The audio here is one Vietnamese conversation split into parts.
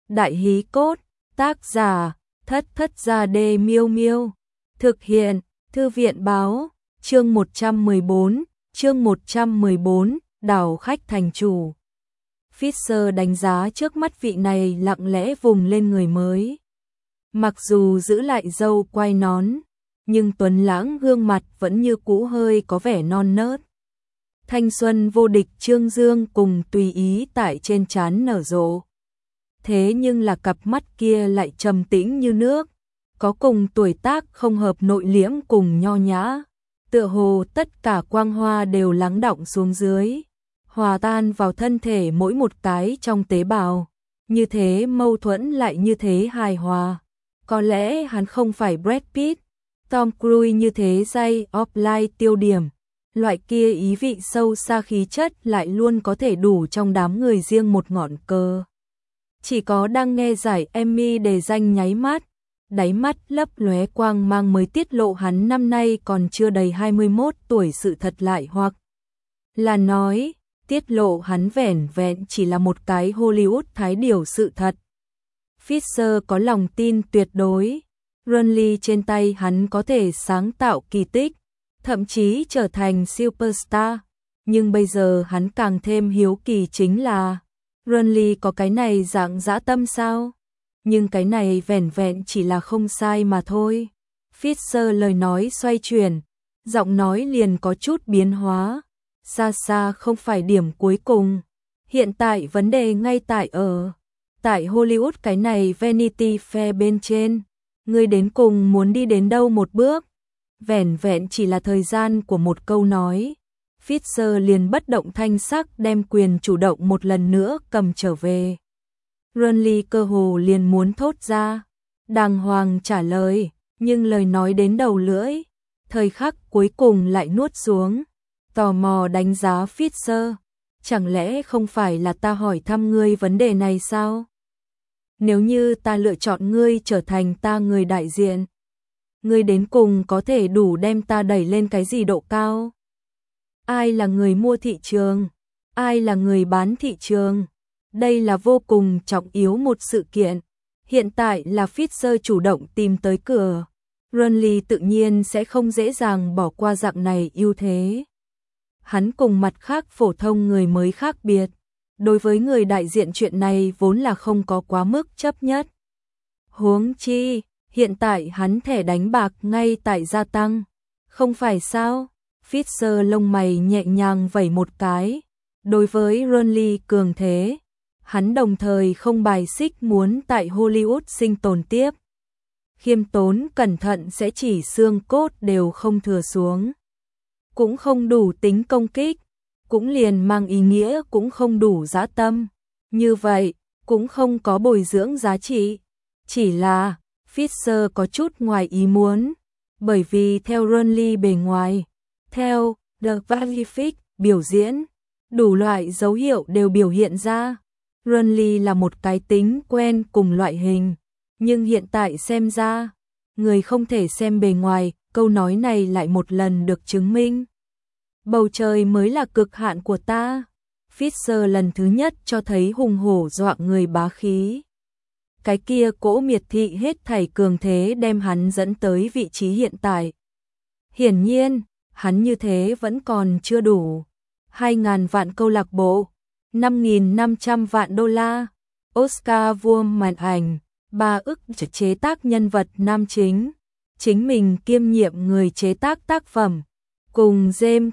Đại hí cốt, tác giả, Thất Thất Gia Đê Miêu Miêu. Thực hiện, Thư viện báo, chương 114, đảo khách thành chủ. Fisher đánh giá trước mắt vị này lặng lẽ vùng lên người mới. Mặc dù giữ lại râu quai nón, nhưng tuấn lãng gương mặt vẫn như cũ hơi có vẻ non nớt. Thanh xuân vô địch trương dương cùng tùy ý tại trên trán nở rộ. Thế nhưng là cặp mắt kia lại trầm tĩnh như nước, có cùng tuổi tác không hợp nội liễm cùng nho nhã. Tựa hồ tất cả quang hoa đều lắng đọng xuống dưới, hòa tan vào thân thể mỗi một cái trong tế bào. Như thế mâu thuẫn lại như thế hài hòa. Có lẽ hắn không phải Brad Pitt, Tom Cruise như thế dây offline tiêu điểm. Loại kia ý vị sâu xa khí chất lại luôn có thể đủ trong đám người riêng một ngọn cờ. Chỉ có đang nghe giải Emmy đề danh nháy mắt, đáy mắt lấp lóe quang mang mới tiết lộ hắn năm nay còn chưa đầy 21 tuổi sự thật, lại hoặc là nói, tiết lộ hắn vẻn vẹn chỉ là một cái Hollywood thái điểu sự thật. Fisher có lòng tin tuyệt đối, Ronly trên tay hắn có thể sáng tạo kỳ tích, thậm chí trở thành superstar, nhưng bây giờ hắn càng thêm hiếu kỳ chính là Ronly có cái này dạng dã tâm sao? Nhưng cái này vẻn vẹn chỉ là không sai mà thôi. Fisher lời nói xoay chuyển, giọng nói liền có chút biến hóa. Xa xa không phải điểm cuối cùng. Hiện tại vấn đề ngay tại Hollywood cái này Vanity Fair bên trên. Ngươi đến cùng muốn đi đến đâu một bước? Vẻn vẹn chỉ là thời gian của một câu nói. Fisher liền bất động thanh sắc đem quyền chủ động một lần nữa cầm trở về. Ronly cơ hồ liền muốn thốt ra, đàng hoàng trả lời, nhưng lời nói đến đầu lưỡi, thời khắc cuối cùng lại nuốt xuống, tò mò đánh giá Fisher. Chẳng lẽ không phải là ta hỏi thăm ngươi vấn đề này sao? Nếu như ta lựa chọn ngươi trở thành ta người đại diện, ngươi đến cùng có thể đủ đem ta đẩy lên cái gì độ cao? Ai là người mua thị trường? Ai là người bán thị trường? Đây là vô cùng trọng yếu một sự kiện. Hiện tại là Fisher chủ động tìm tới cửa. Ronly tự nhiên sẽ không dễ dàng bỏ qua dạng này ưu thế. Hắn cùng mặt khác phổ thông người mới khác biệt. Đối với người đại diện chuyện này vốn là không có quá mức chấp nhất. Huống chi, hiện tại hắn thẻ đánh bạc ngay tại gia tăng. Không phải sao? Fisher lông mày nhẹ nhàng vẩy một cái. Đối với Ronly cường thế, hắn đồng thời không bài xích muốn tại Hollywood sinh tồn tiếp. Khiêm tốn cẩn thận sẽ chỉ xương cốt đều không thừa xuống. Cũng không đủ tính công kích, cũng liền mang ý nghĩa cũng không đủ dã tâm. Như vậy, cũng không có bồi dưỡng giá trị. Chỉ là, Fisher có chút ngoài ý muốn, bởi vì theo Ronly bề ngoài, theo The Pacific biểu diễn, đủ loại dấu hiệu đều biểu hiện ra. Ronly là một cái tính quen cùng loại hình, nhưng hiện tại xem ra, người không thể xem bề ngoài, câu nói này lại một lần được chứng minh. Bầu trời mới là cực hạn của ta. Fisher lần thứ nhất cho thấy hùng hổ dọa người bá khí. Cái kia cỗ miệt thị hết thảy cường thế đem hắn dẫn tới vị trí hiện tại. Hiển nhiên, hắn như thế vẫn còn chưa đủ. 2.000 vạn câu lạc bộ, 5.500 vạn đô la, Oscar vua màn ảnh, 3 ức chế tác nhân vật nam chính, chính mình kiêm nhiệm người chế tác tác phẩm, cùng James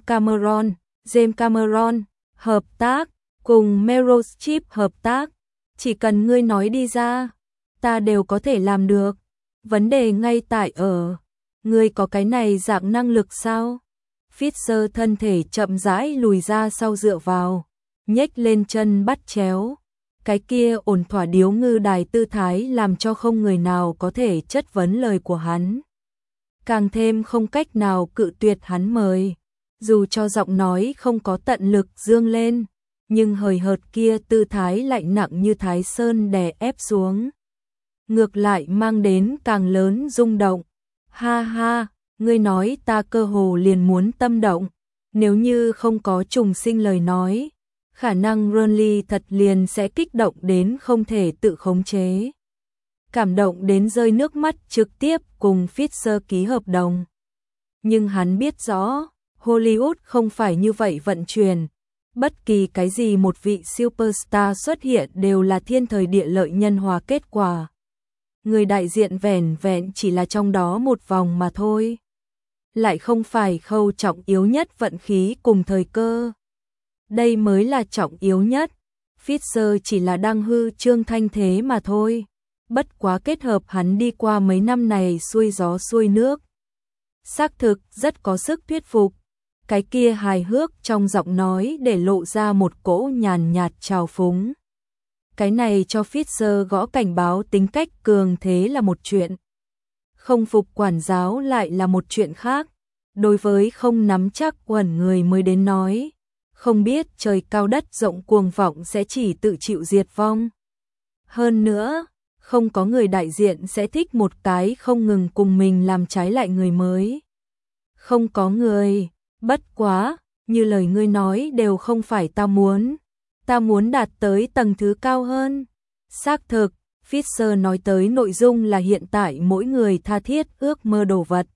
Cameron hợp tác, cùng Meryl Streep hợp tác, chỉ cần ngươi nói đi ra, ta đều có thể làm được. Vấn đề ngay tại ngươi có cái này dạng năng lực sao? Fisher thân thể chậm rãi lùi ra sau dựa vào, nhếch lên chân bắt chéo. Cái kia ổn thỏa điếu ngư đài tư thái làm cho không người nào có thể chất vấn lời của hắn. Càng thêm không cách nào cự tuyệt hắn mời. Dù cho giọng nói không có tận lực dương lên, nhưng hời hợt kia tư thái lạnh nặng như thái sơn đè ép xuống. Ngược lại mang đến càng lớn rung động. Ha ha, ngươi nói ta cơ hồ liền muốn tâm động. Nếu như không có trùng sinh lời nói, khả năng Renly thật liền sẽ kích động đến không thể tự khống chế. Cảm động đến rơi nước mắt trực tiếp cùng Fisher ký hợp đồng. Nhưng hắn biết rõ, Hollywood không phải như vậy vận chuyển. Bất kỳ cái gì một vị superstar xuất hiện đều là thiên thời địa lợi nhân hòa kết quả. Người đại diện vẻn vẹn chỉ là trong đó một vòng mà thôi. Lại không phải khâu trọng yếu nhất vận khí cùng thời cơ. Đây mới là trọng yếu nhất. Fisher chỉ là đang hư trương thanh thế mà thôi. Bất quá kết hợp hắn đi qua mấy năm này xuôi gió xuôi nước. Xác thực rất có sức thuyết phục. Cái kia hài hước trong giọng nói để lộ ra một cỗ nhàn nhạt trào phúng. Cái này cho Fisher gõ cảnh báo tính cách cường thế là một chuyện. Không phục quản giáo lại là một chuyện khác. Đối với không nắm chắc quần người mới đến nói. Không biết trời cao đất rộng cuồng vọng sẽ chỉ tự chịu diệt vong. Hơn nữa, không có người đại diện sẽ thích một cái không ngừng cùng mình làm trái lại người mới. Không có người, bất quá, như lời ngươi nói đều không phải ta muốn. Ta muốn đạt tới tầng thứ cao hơn. Xác thực, Fisher nói tới nội dung là hiện tại mỗi người tha thiết ước mơ đồ vật.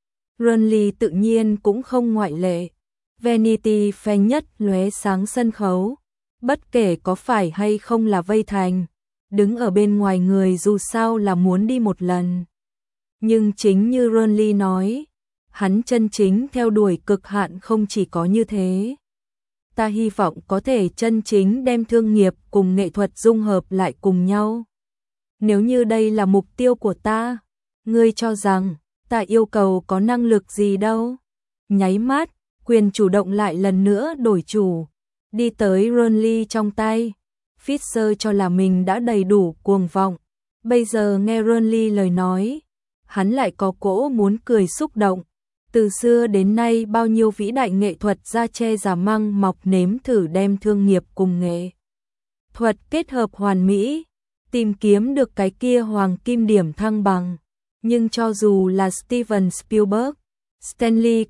Renly tự nhiên cũng không ngoại lệ. Vanity Fair nhất lóe sáng sân khấu. Bất kể có phải hay không là vây thành. Đứng ở bên ngoài người dù sao là muốn đi một lần. Nhưng chính như Renly nói, hắn chân chính theo đuổi cực hạn không chỉ có như thế. Ta hy vọng có thể chân chính đem thương nghiệp cùng nghệ thuật dung hợp lại cùng nhau. Nếu như đây là mục tiêu của ta, ngươi cho rằng ta yêu cầu có năng lực gì đâu. Nháy mắt, quyền chủ động lại lần nữa đổi chủ, đi tới Renly trong tay. Fisher cho là mình đã đầy đủ cuồng vọng. Bây giờ nghe Renly lời nói, hắn lại có cỗ muốn cười xúc động. Từ xưa đến nay bao nhiêu vĩ đại nghệ thuật gia che giả măng mọc nếm thử đem thương nghiệp cùng nghệ thuật kết hợp hoàn mỹ, tìm kiếm được cái kia hoàng kim điểm thăng bằng. Nhưng cho dù là Steven Spielberg, Stanley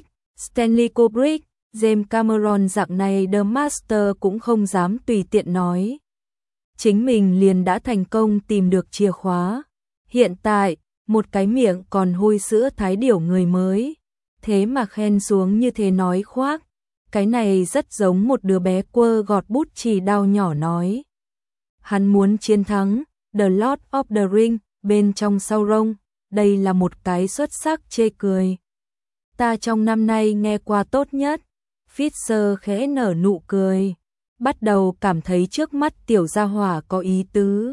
Kubrick, James Cameron dạng này The Master cũng không dám tùy tiện nói. Chính mình liền đã thành công tìm được chìa khóa. Hiện tại, một cái miệng còn hôi sữa thái điểu người mới. Thế mà khen xuống như thế nói khoác. Cái này rất giống một đứa bé quơ gọt bút chì đao nhỏ nói. Hắn muốn chiến thắng, The Lord of the Ring, bên trong Sauron. Đây là một cái xuất sắc chê cười. Ta trong năm nay nghe qua tốt nhất. Fisher khẽ nở nụ cười. Bắt đầu cảm thấy trước mắt tiểu gia hỏa có ý tứ.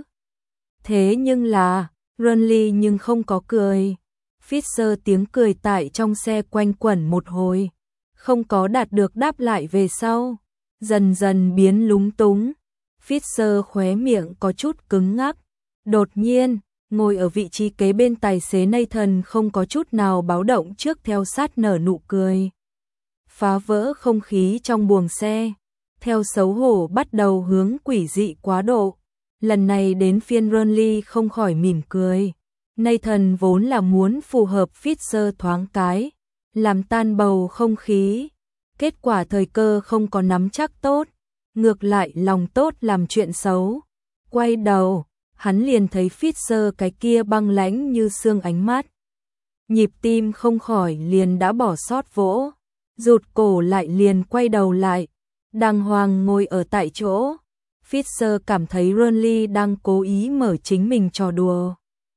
Thế nhưng là, Renly nhưng không có cười. Fisher tiếng cười tại trong xe quanh quẩn một hồi. Không có đạt được đáp lại về sau. Dần dần biến lúng túng. Fisher khóe miệng có chút cứng ngắc. Đột nhiên, ngồi ở vị trí kế bên tài xế Nathan không có chút nào báo động trước theo sát nở nụ cười. Phá vỡ không khí trong buồng xe. Theo xấu hổ bắt đầu hướng quỷ dị quá độ. Lần này đến phiên Renly không khỏi mỉm cười. Nathan vốn là muốn phù hợp Fisher thoáng cái, làm tan bầu không khí. Kết quả thời cơ không có nắm chắc tốt, ngược lại lòng tốt làm chuyện xấu. Quay đầu, hắn liền thấy Fisher cái kia băng lãnh như xương ánh mắt. Nhịp tim không khỏi liền đã bỏ sót vỗ, rụt cổ lại liền quay đầu lại, đàng hoàng ngồi ở tại chỗ. Fisher cảm thấy Renly đang cố ý mở chính mình trò đùa.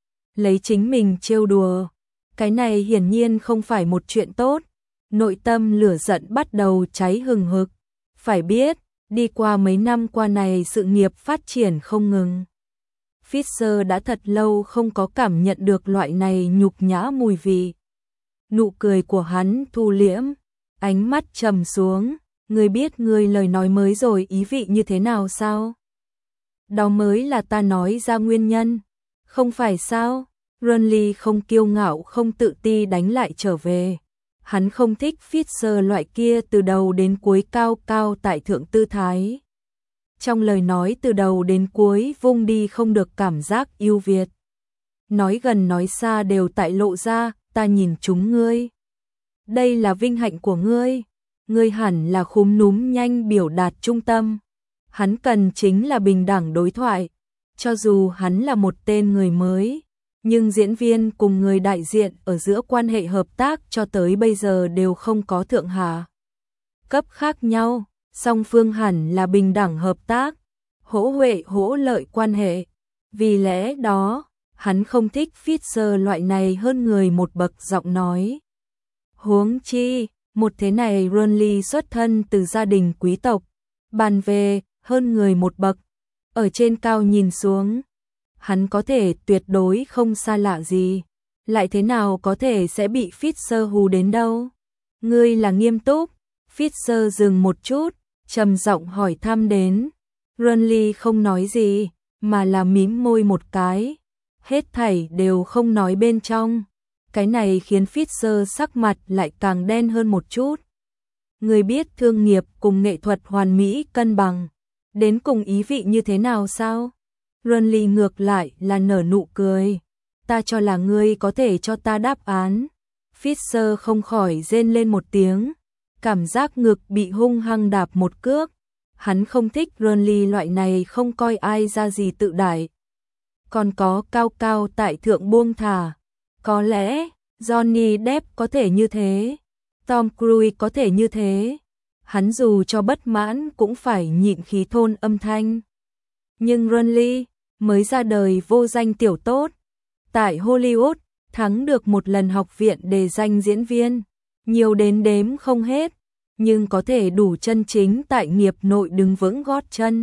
Lấy chính mình trêu đùa. Cái này hiển nhiên không phải một chuyện tốt. Nội tâm lửa giận bắt đầu cháy hừng hực. Phải biết, đi qua mấy năm qua này sự nghiệp phát triển không ngừng. Fisher đã thật lâu không có cảm nhận được loại này nhục nhã mùi vị. Nụ cười của hắn thu liễm, ánh mắt trầm xuống. Ngươi biết ngươi lời nói mới rồi ý vị như thế nào sao? Đó mới là ta nói ra nguyên nhân. Không phải sao? Renly không kiêu ngạo không tự ti đánh lại trở về. Hắn không thích Fisher loại kia từ đầu đến cuối cao cao tại thượng tư thái. Trong lời nói từ đầu đến cuối vung đi không được cảm giác ưu việt. Nói gần nói xa đều tại lộ ra, ta nhìn chúng ngươi. Đây là vinh hạnh của ngươi. Ngươi hẳn là khúm núm nhanh biểu đạt trung tâm. Hắn cần chính là bình đẳng đối thoại. Cho dù hắn là một tên người mới, nhưng diễn viên cùng người đại diện ở giữa quan hệ hợp tác cho tới bây giờ đều không có thượng hạ cấp khác nhau, song phương hẳn là bình đẳng hợp tác, hỗ huệ hỗ lợi quan hệ. Vì lẽ đó, hắn không thích Fisher loại này hơn người một bậc giọng nói. Huống chi, một thế này Ronly xuất thân từ gia đình quý tộc, bàn về hơn người một bậc, ở trên cao nhìn xuống, hắn có thể tuyệt đối không xa lạ gì, lại thế nào có thể sẽ bị Fisher hù đến đâu. Ngươi là nghiêm túc? Fisher dừng một chút, trầm giọng hỏi thăm đến. Ronly không nói gì, mà là mím môi một cái, hết thảy đều không nói bên trong. Cái này khiến Fisher sắc mặt lại càng đen hơn một chút. Người biết thương nghiệp cùng nghệ thuật hoàn mỹ cân bằng, đến cùng ý vị như thế nào sao? Ronly ngược lại là nở nụ cười. Ta cho là ngươi có thể cho ta đáp án. Fisher không khỏi rên lên một tiếng, cảm giác ngực bị hung hăng đạp một cước. Hắn không thích Ronly loại này không coi ai ra gì tự đại. Còn có cao cao tại thượng buông thả. Có lẽ Johnny Depp có thể như thế, Tom Cruise có thể như thế. Hắn dù cho bất mãn cũng phải nhịn khí thôn âm thanh. Nhưng Ronly mới ra đời vô danh tiểu tốt, tại Hollywood thắng được một lần học viện đề danh diễn viên, nhiều đến đếm không hết, nhưng có thể đủ chân chính tại nghiệp nội đứng vững gót chân.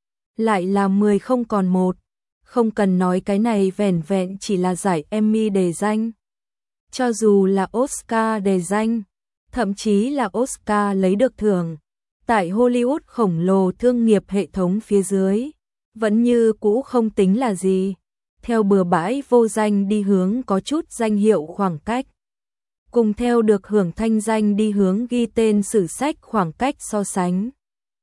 Lại là 10 không còn một, không cần nói cái này vẻn vẹn chỉ là giải Emmy đề danh. Cho dù là Oscar đề danh, thậm chí là Oscar lấy được thưởng, tại Hollywood khổng lồ thương nghiệp hệ thống phía dưới, vẫn như cũ không tính là gì. Theo bừa bãi vô danh đi hướng có chút danh hiệu khoảng cách, cùng theo được hưởng thanh danh đi hướng ghi tên sử sách khoảng cách so sánh.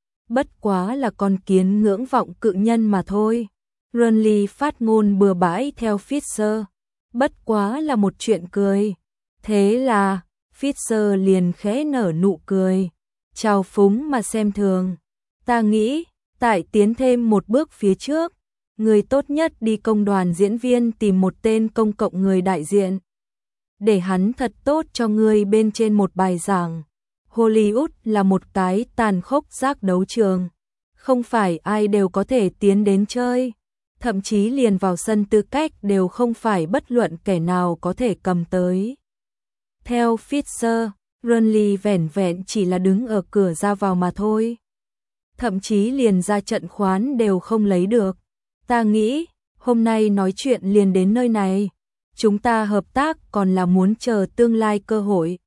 Bất quá là con kiến ngưỡng vọng cự nhân mà thôi. Ronly phát ngôn bừa bãi theo Fisher, bất quá là một chuyện cười. Thế là, Fisher liền khẽ nở nụ cười, trào phúng mà xem thường. Ta nghĩ, tại tiến thêm một bước phía trước, người tốt nhất đi công đoàn diễn viên tìm một tên công cộng người đại diện, để hắn thật tốt cho ngươi bên trên một bài giảng. Hollywood là một cái tàn khốc rác đấu trường, không phải ai đều có thể tiến đến chơi, thậm chí liền vào sân tư cách đều không phải bất luận kẻ nào có thể cầm tới. Theo Fisher, Ronly vẻn vẹn chỉ là đứng ở cửa ra vào mà thôi, thậm chí liền ra trận khoán đều không lấy được. Ta nghĩ, hôm nay nói chuyện liền đến nơi này, chúng ta hợp tác còn là muốn chờ tương lai cơ hội.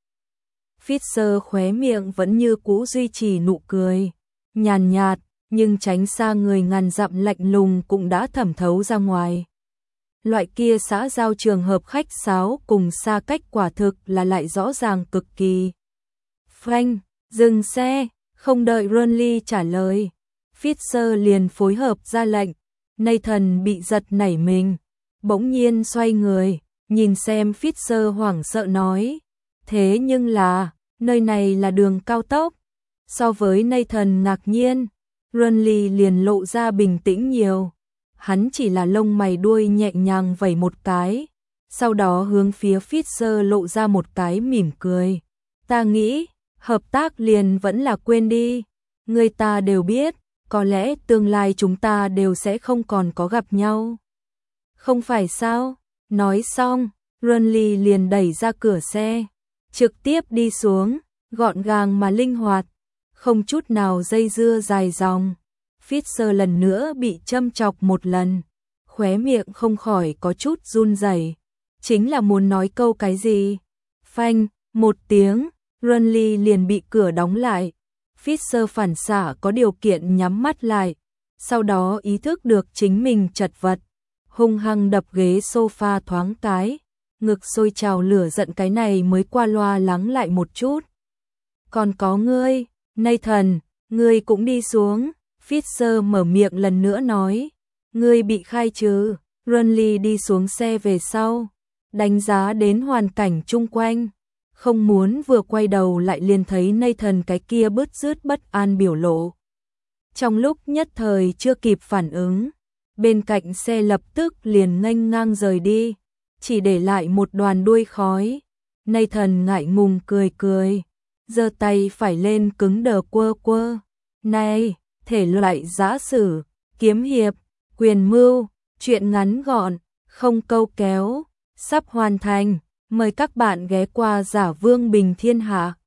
Fisher khóe miệng vẫn như cũ duy trì nụ cười, nhàn nhạt, nhưng tránh xa người ngàn dặm lạnh lùng cũng đã thẩm thấu ra ngoài. Loại kia xã giao trường hợp khách sáo cùng xa cách quả thực là lại rõ ràng cực kỳ. Frank, dừng xe, không đợi Ronly trả lời. Fisher liền phối hợp ra lệnh. Nathan bị giật nảy mình, bỗng nhiên xoay người, nhìn xem Fisher hoảng sợ nói. Thế nhưng là, nơi này là đường cao tốc. So với Nathan ngạc nhiên, Ronly liền lộ ra bình tĩnh nhiều. Hắn chỉ là lông mày đuôi nhẹ nhàng vẩy một cái, sau đó hướng phía Fisher lộ ra một cái mỉm cười. Ta nghĩ, hợp tác liền vẫn là quên đi. Người ta đều biết, có lẽ tương lai chúng ta đều sẽ không còn có gặp nhau. Không phải sao? Nói xong, Ronly liền đẩy ra cửa xe, trực tiếp đi xuống, gọn gàng mà linh hoạt, không chút nào dây dưa dài dòng. Fisher lần nữa bị châm chọc một lần, khóe miệng không khỏi có chút run rẩy, chính là muốn nói câu cái gì. Phanh, một tiếng, Ronly liền bị cửa đóng lại. Fisher phản xạ có điều kiện nhắm mắt lại, sau đó ý thức được chính mình chật vật, hung hăng đập ghế sofa thoáng cái, ngực sôi trào lửa giận cái này mới qua loa lắng lại một chút. Còn có ngươi, Nathan, ngươi cũng đi xuống. Fisher mở miệng lần nữa nói, ngươi bị khai trừ. Ronly đi xuống xe về sau, đánh giá đến hoàn cảnh chung quanh, không muốn vừa quay đầu lại liền thấy Nathan cái kia bứt rứt bất an biểu lộ. Trong lúc nhất thời chưa kịp phản ứng, bên cạnh xe lập tức liền nghênh ngang rời đi, chỉ để lại một đoàn đuôi khói. Nathan ngại ngùng cười cười, giơ tay phải lên cứng đờ quơ quơ. Này, thể loại giã sử, kiếm hiệp, quyền mưu, truyện ngắn gọn, không câu kéo, sắp hoàn thành. Mời các bạn ghé qua Giả Vương Bình Thiên Hạ.